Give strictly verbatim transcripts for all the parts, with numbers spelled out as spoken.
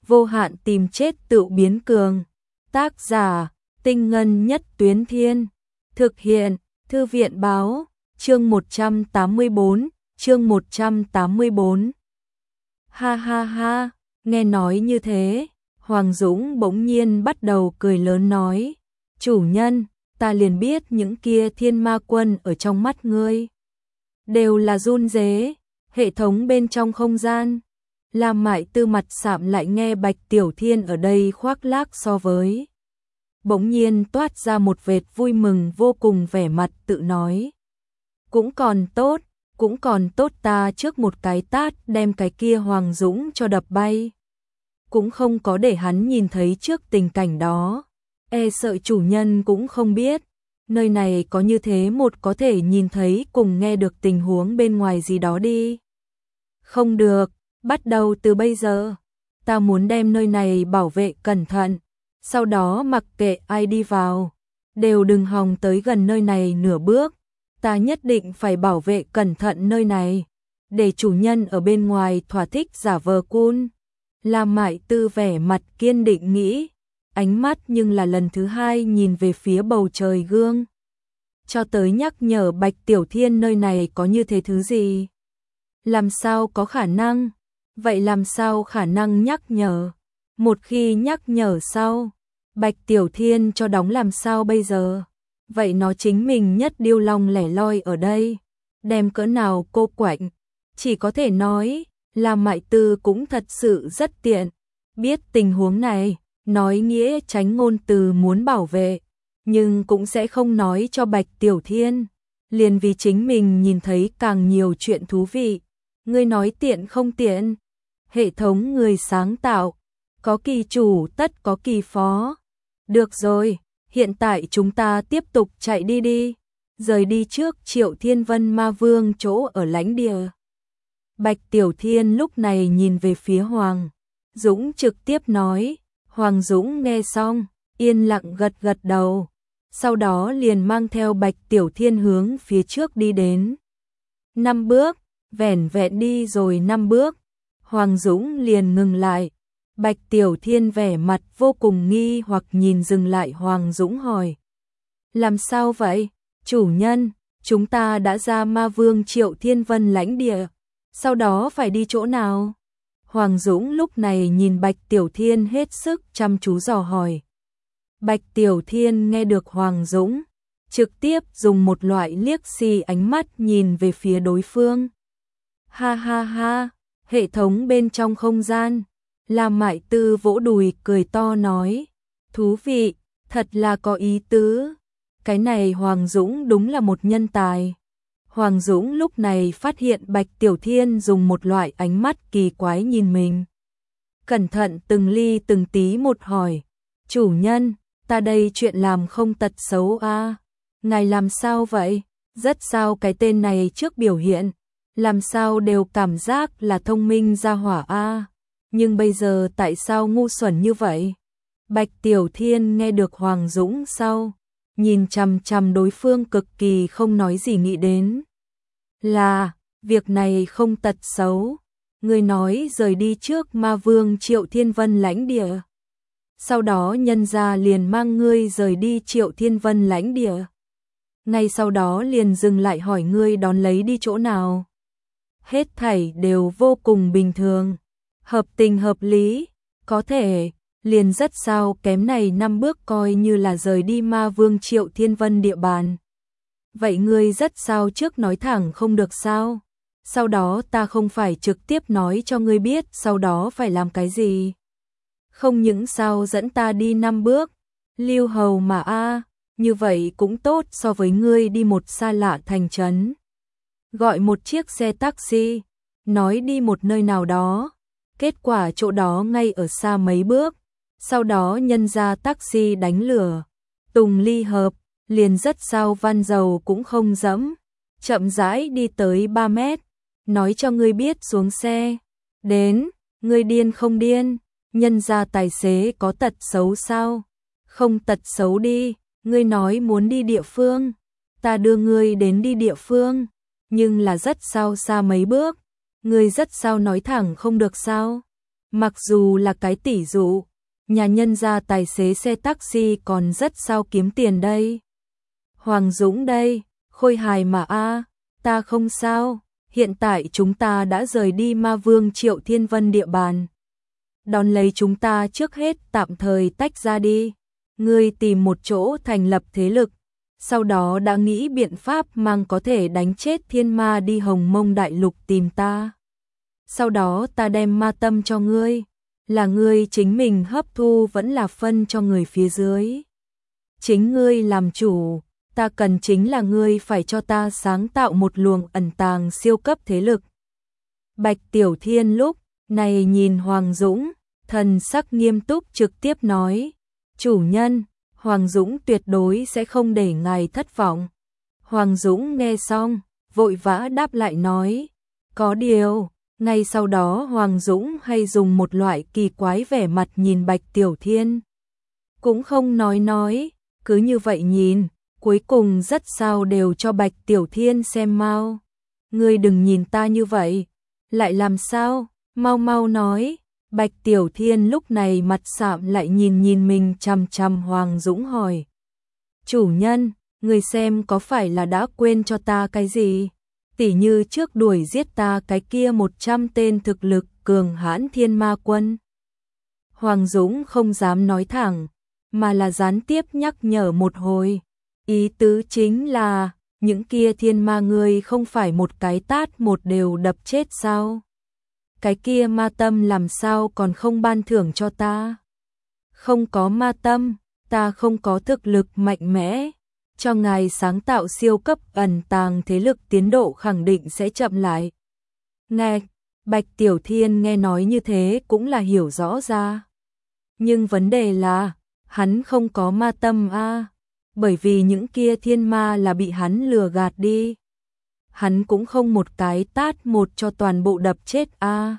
vô hạn tìm chết tự biến cường. Tác giả, Tinh Ngân Nhất Tuyến Thiên. Thực hiện, Thư viện Báo, chương một trăm tám mươi tư, chương một trăm tám mươi tư. Ha ha ha, nghe nói như thế, Hoàng Dũng bỗng nhiên bắt đầu cười lớn nói, chủ nhân, ta liền biết những kia thiên ma quân ở trong mắt ngươi đều là run rế, hệ thống bên trong không gian. Lam Mại Tư mặt sạm lại nghe Bạch Tiểu Thiên ở đây khoác lác so với. Bỗng nhiên toát ra một vệt vui mừng vô cùng, vẻ mặt tự nói. Cũng còn tốt, cũng còn tốt, ta trước một cái tát đem cái kia Hoàng Dũng cho đập bay. Cũng không có để hắn nhìn thấy trước tình cảnh đó. E sợ chủ nhân cũng không biết. Nơi này có như thế một có thể nhìn thấy cùng nghe được tình huống bên ngoài gì đó đi. Không được, bắt đầu từ bây giờ, ta muốn đem nơi này bảo vệ cẩn thận. Sau đó mặc kệ ai đi vào, đều đừng hòng tới gần nơi này nửa bước. Ta nhất định phải bảo vệ cẩn thận nơi này, để chủ nhân ở bên ngoài thỏa thích giả vờ cun. Lam Mại Tư vẻ mặt kiên định nghĩ, ánh mắt nhưng là lần thứ hai nhìn về phía bầu trời gương. Cho tới nhắc nhở Bạch Tiểu Thiên nơi này có như thế thứ gì? Làm sao có khả năng? Vậy làm sao khả năng nhắc nhở? Một khi nhắc nhở sau, Bạch Tiểu Thiên cho đóng làm sao bây giờ? Vậy nó chính mình nhất điêu long lẻ loi ở đây, đem cỡ nào cô quạnh, chỉ có thể nói, Lam Mại Tư cũng thật sự rất tiện. Biết tình huống này, nói nghĩa tránh ngôn từ muốn bảo vệ, nhưng cũng sẽ không nói cho Bạch Tiểu Thiên, liền vì chính mình nhìn thấy càng nhiều chuyện thú vị. Ngươi nói tiện không tiện? Hệ thống người sáng tạo, có kỳ chủ tất có kỳ phó. Được rồi, hiện tại chúng ta tiếp tục chạy đi đi, rời đi trước Triệu Thiên Vân Ma Vương chỗ ở lãnh địa. Bạch Tiểu Thiên lúc này nhìn về phía Hoàng Dũng trực tiếp nói. Hoàng Dũng nghe xong, yên lặng gật gật đầu, sau đó liền mang theo Bạch Tiểu Thiên hướng phía trước đi đến. Năm bước, vẻn vẹn đi rồi năm bước, Hoàng Dũng liền ngừng lại. Bạch Tiểu Thiên vẻ mặt vô cùng nghi hoặc nhìn dừng lại Hoàng Dũng hỏi. Làm sao vậy, chủ nhân, chúng ta đã ra Ma Vương Triệu Thiên Vân lãnh địa, sau đó phải đi chỗ nào? Hoàng Dũng lúc này nhìn Bạch Tiểu Thiên hết sức chăm chú dò hỏi. Bạch Tiểu Thiên nghe được Hoàng Dũng, trực tiếp dùng một loại liếc xì ánh mắt nhìn về phía đối phương. Ha ha ha, hệ thống bên trong không gian. Lam Mại Tư vỗ đùi cười to nói, thú vị, thật là có ý tứ. Cái này Hoàng Dũng đúng là một nhân tài. Hoàng Dũng lúc này phát hiện Bạch Tiểu Thiên dùng một loại ánh mắt kỳ quái nhìn mình. Cẩn thận từng ly từng tí một hỏi, chủ nhân, ta đây chuyện làm không tật xấu à? Ngài làm sao vậy? Rất sao cái tên này trước biểu hiện, làm sao đều cảm giác là thông minh ra hỏa a à? Nhưng bây giờ tại sao ngu xuẩn như vậy? Bạch Tiểu Thiên nghe được Hoàng Dũng sau, nhìn chằm chằm đối phương cực kỳ không nói gì, nghĩ đến là, việc này không tật xấu. Người nói rời đi trước Ma Vương Triệu Thiên Vân lãnh địa, sau đó nhân gia liền mang ngươi rời đi Triệu Thiên Vân lãnh địa, ngay sau đó liền dừng lại hỏi ngươi đón lấy đi chỗ nào. Hết thảy đều vô cùng bình thường, hợp tình hợp lý, có thể, liền rất sao kém này năm bước coi như là rời đi Ma Vương Triệu Thiên Vân địa bàn. Vậy ngươi rất sao trước nói thẳng không được sao? Sau đó ta không phải trực tiếp nói cho ngươi biết sau đó phải làm cái gì? Không những sao dẫn ta đi năm bước, Lưu Hầu mà a, như vậy cũng tốt so với ngươi đi một xa lạ thành trấn, gọi một chiếc xe taxi, nói đi một nơi nào đó, kết quả chỗ đó ngay ở xa mấy bước, sau đó nhân ra taxi đánh lửa, tùng ly hợp, liền rất sao van dầu cũng không dẫm, chậm rãi đi tới ba mét, nói cho ngươi biết xuống xe, đến, ngươi điên không điên, nhân ra tài xế có tật xấu sao? Không tật xấu đi, ngươi nói muốn đi địa phương, ta đưa ngươi đến đi địa phương, nhưng là rất sao xa mấy bước, ngươi rất sao nói thẳng không được sao? Mặc dù là cái tỷ dụ, nhà nhân gia tài xế xe taxi còn rất sao kiếm tiền đây. Hoàng Dũng đây, khôi hài mà a, ta không sao, hiện tại chúng ta đã rời đi Ma Vương Triệu Thiên Vân địa bàn. Đón lấy chúng ta trước hết tạm thời tách ra đi. Ngươi tìm một chỗ thành lập thế lực, sau đó đã nghĩ biện pháp mang có thể đánh chết thiên ma đi Hồng Mông Đại Lục tìm ta. Sau đó ta đem ma tâm cho ngươi, là ngươi chính mình hấp thu vẫn là phân cho người phía dưới. Chính ngươi làm chủ, ta cần chính là ngươi phải cho ta sáng tạo một luồng ẩn tàng siêu cấp thế lực. Bạch Tiểu Thiên lúc này nhìn Hoàng Dũng, thần sắc nghiêm túc trực tiếp nói, chủ nhân, Hoàng Dũng tuyệt đối sẽ không để ngài thất vọng. Hoàng Dũng nghe xong, vội vã đáp lại nói, có điều. Ngay sau đó Hoàng Dũng hay dùng một loại kỳ quái vẻ mặt nhìn Bạch Tiểu Thiên. Cũng không nói nói, cứ như vậy nhìn, cuối cùng rất sao đều cho Bạch Tiểu Thiên xem mau. Ngươi đừng nhìn ta như vậy, lại làm sao, mau mau nói. Bạch Tiểu Thiên lúc này mặt sạm lại nhìn nhìn mình chằm chằm Hoàng Dũng hỏi. Chủ nhân, người xem có phải là đã quên cho ta cái gì? Tỉ như trước đuổi giết ta cái kia một trăm tên thực lực cường hãn thiên ma quân. Hoàng Dũng không dám nói thẳng, mà là gián tiếp nhắc nhở một hồi. Ý tứ chính là, những kia thiên ma ngươi không phải một cái tát một đều đập chết sao? Cái kia ma tâm làm sao còn không ban thưởng cho ta? Không có ma tâm, ta không có thực lực mạnh mẽ. Cho ngài sáng tạo siêu cấp ẩn tàng thế lực tiến độ khẳng định sẽ chậm lại. Nghe, Bạch Tiểu Thiên nghe nói như thế cũng là hiểu rõ ra. Nhưng vấn đề là, hắn không có ma tâm a, bởi vì những kia thiên ma là bị hắn lừa gạt đi. Hắn cũng không một cái tát một cho toàn bộ đập chết a.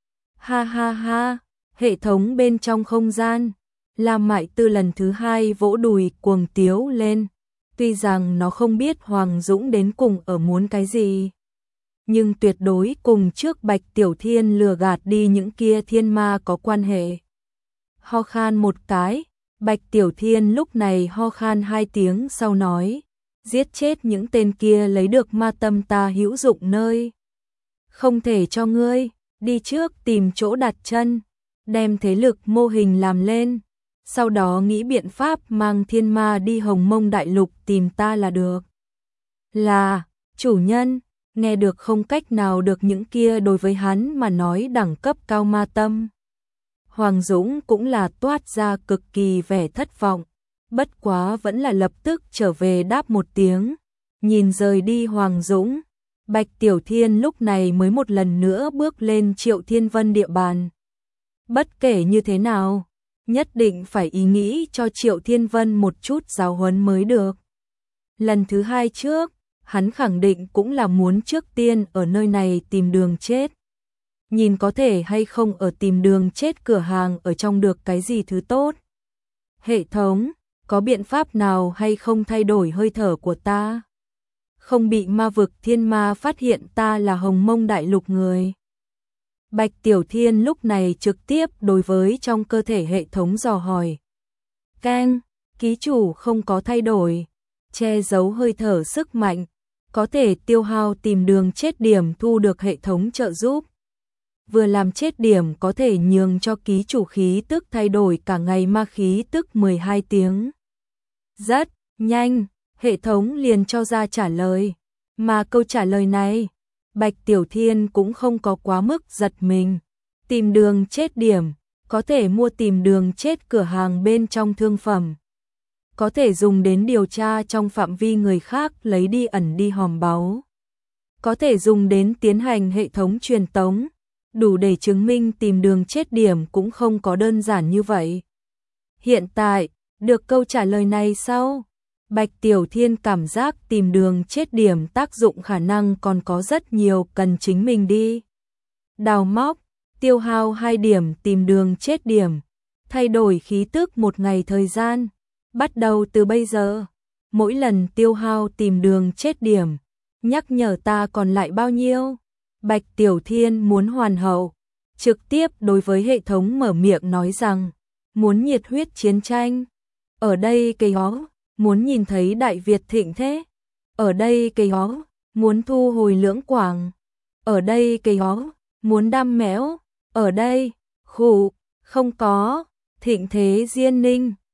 Ha ha ha, hệ thống bên trong không gian, Lam Mại Tư lần thứ hai vỗ đùi cuồng tiếu lên. Tuy rằng nó không biết Hoàng Dũng đến cùng ở muốn cái gì, nhưng tuyệt đối cùng trước Bạch Tiểu Thiên lừa gạt đi những kia thiên ma có quan hệ. Ho khan một cái, Bạch Tiểu Thiên lúc này ho khan hai tiếng sau nói, giết chết những tên kia lấy được ma tâm ta hữu dụng nơi. Không thể cho ngươi, đi trước tìm chỗ đặt chân, đem thế lực mô hình làm lên. Sau đó nghĩ biện pháp mang thiên ma đi Hồng Mông Đại Lục tìm ta là được. Là, chủ nhân, nghe được không cách nào được những kia đối với hắn mà nói đẳng cấp cao ma tâm. Hoàng Dũng cũng là toát ra cực kỳ vẻ thất vọng, bất quá vẫn là lập tức trở về đáp một tiếng, nhìn rời đi Hoàng Dũng. Bạch Tiểu Thiên lúc này mới một lần nữa bước lên Triệu Thiên Vân địa bàn. Bất kể như thế nào, nhất định phải ý nghĩ cho Triệu Thiên Vân một chút giáo huấn mới được. Lần thứ hai trước, hắn khẳng định cũng là muốn trước tiên ở nơi này tìm đường chết. Nhìn có thể hay không ở tìm đường chết cửa hàng ở trong được cái gì thứ tốt. Hệ thống, có biện pháp nào hay không thay đổi hơi thở của ta? Không bị ma vực thiên ma phát hiện ta là Hồng Mông Đại Lục người. Bạch Tiểu Thiên lúc này trực tiếp đối với trong cơ thể hệ thống dò hỏi. Keng, ký chủ không có thay đổi, che giấu hơi thở sức mạnh, có thể tiêu hao tìm đường chết điểm thu được hệ thống trợ giúp. Vừa làm chết điểm có thể nhường cho ký chủ khí tức thay đổi cả ngày ma khí tức mười hai tiếng. Rất nhanh, hệ thống liền cho ra trả lời, mà câu trả lời này Bạch Tiểu Thiên cũng không có quá mức giật mình. Tìm đường chết điểm, có thể mua tìm đường chết cửa hàng bên trong thương phẩm. Có thể dùng đến điều tra trong phạm vi người khác lấy đi ẩn đi hòm báu. Có thể dùng đến tiến hành hệ thống truyền tống, đủ để chứng minh tìm đường chết điểm cũng không có đơn giản như vậy. Hiện tại, được câu trả lời này sau, Bạch Tiểu Thiên cảm giác tìm đường chết điểm tác dụng khả năng còn có rất nhiều cần chính mình đi đào móc, tiêu hao hai điểm tìm đường chết điểm, thay đổi khí tức một ngày thời gian, bắt đầu từ bây giờ, mỗi lần tiêu hao tìm đường chết điểm, nhắc nhở ta còn lại bao nhiêu. Bạch Tiểu Thiên muốn hoàn hậu, trực tiếp đối với hệ thống mở miệng nói rằng, muốn nhiệt huyết chiến tranh. Ở đây cây ó, muốn nhìn thấy Đại Việt thịnh thế. Ở đây cây ó, muốn thu hồi Lưỡng Quảng. Ở đây cây ó, muốn đam mẽo. Ở đây, khụ, không có, thịnh thế Diên Ninh.